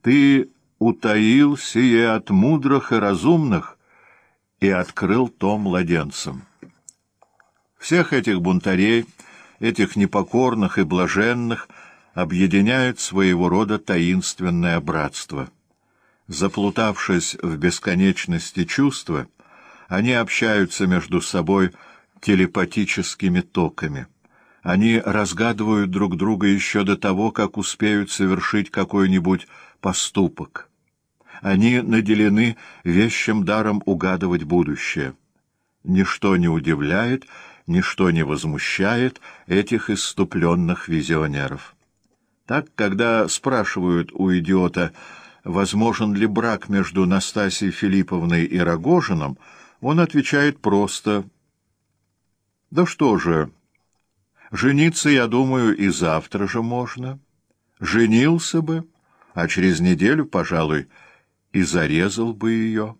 Ты утаил сие от мудрых и разумных и открыл то младенцам. Всех этих бунтарей, этих непокорных и блаженных, объединяет своего рода таинственное братство. Заплутавшись в бесконечности чувства, они общаются между собой телепатическими токами. Они разгадывают друг друга еще до того, как успеют совершить какой-нибудь поступок. Они наделены вещим даром угадывать будущее. Ничто не удивляет, ничто не возмущает этих исступленных визионеров. Так, когда спрашивают у идиота, возможен ли брак между Настасьей Филипповной и Рогожиным, он отвечает просто: «Да что же, жениться, я думаю, и завтра же можно. Женился бы, а через неделю, пожалуй, и зарезал бы ее».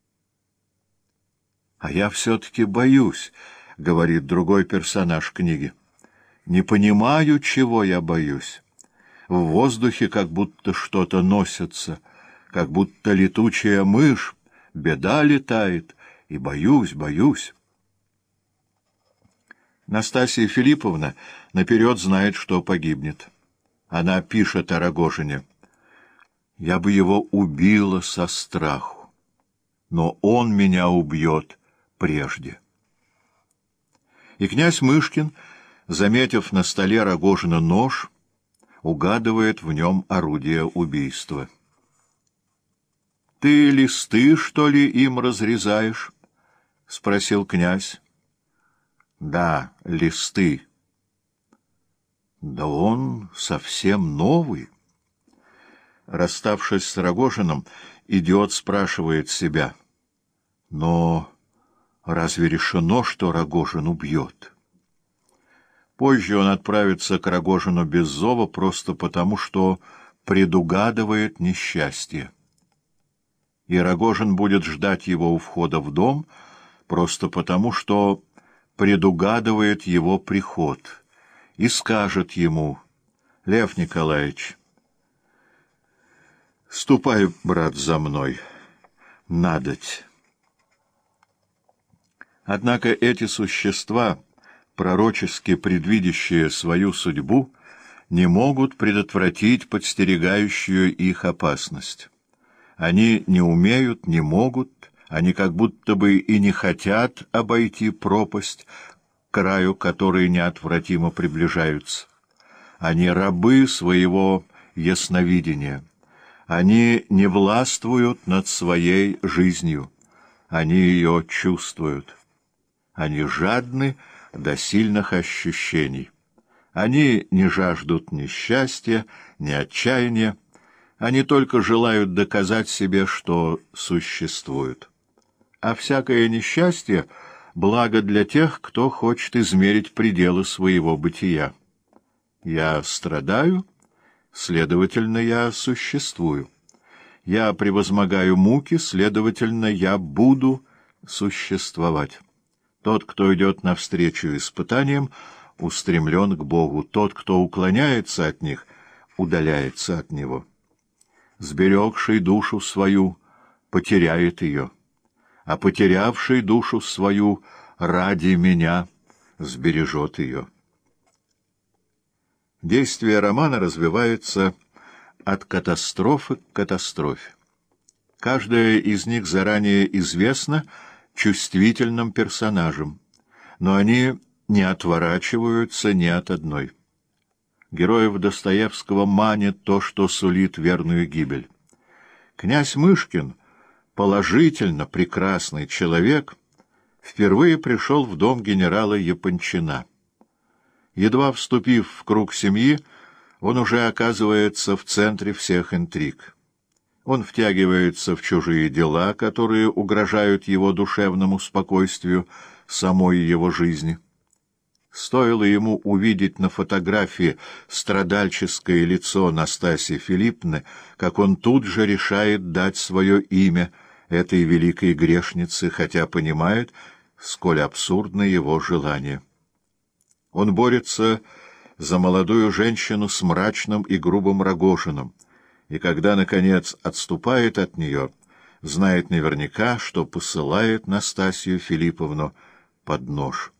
«А я все-таки боюсь», — говорит другой персонаж книги. «Не понимаю, чего я боюсь. В воздухе как будто что-то носится, как будто летучая мышь, беда летает, и боюсь, боюсь». Настасья Филипповна наперед знает, что погибнет. Она пишет о Рогожине: «Я бы его убила со страху, но он меня убьет прежде». И князь Мышкин, заметив на столе Рогожина нож, угадывает в нем орудие убийства. «Ты листы, что ли, им разрезаешь?» — спросил князь. «Да, листы». «Да он совсем новый». Расставшись с Рогожиным, идиот спрашивает себя: «Но разве решено, что Рогожин убьет?» Позже он отправится к Рогожину без зова просто потому, что предугадывает несчастье. И Рогожин будет ждать его у входа в дом просто потому, что предугадывает его приход, и скажет ему: «Лев Николаевич, ступай, брат, за мной, надоть». Однако эти существа, пророчески предвидящие свою судьбу, не могут предотвратить подстерегающую их опасность. Они не умеют, не могут, они как будто бы и не хотят обойти пропасть, к краю которой неотвратимо приближаются. Они рабы своего ясновидения. Они не властвуют над своей жизнью. Они ее чувствуют. Они жадны до сильных ощущений. Они не жаждут ни счастья, ни отчаяния. Они только желают доказать себе, что существуют. А всякое несчастье — благо для тех, кто хочет измерить пределы своего бытия. Я страдаю, следовательно, я существую. Я превозмогаю муки, следовательно, я буду существовать. Тот, кто идет навстречу испытаниям, устремлен к Богу. Тот, кто уклоняется от них, удаляется от Него. Сберегший душу свою потеряет ее, а потерявший душу свою ради меня сбережет ее. Действие романа развивается от катастрофы к катастрофе. Каждая из них заранее известна чувствительным персонажам, но они не отворачиваются ни от одной. Героев Достоевского манит то, что сулит верную гибель. Князь Мышкин, положительно прекрасный человек, впервые пришел в дом генерала Япончина. Едва вступив в круг семьи, он уже оказывается в центре всех интриг. Он втягивается в чужие дела, которые угрожают его душевному спокойствию, самой его жизни. Стоило ему увидеть на фотографии страдальческое лицо Настасьи Филипповны, как он тут же решает дать свое имя этой великой грешнице, хотя понимает, сколь абсурдно его желание. Он борется за молодую женщину с мрачным и грубым Рогожиным, и когда, наконец, отступает от нее, знает наверняка, что посылает Настасью Филипповну под нож.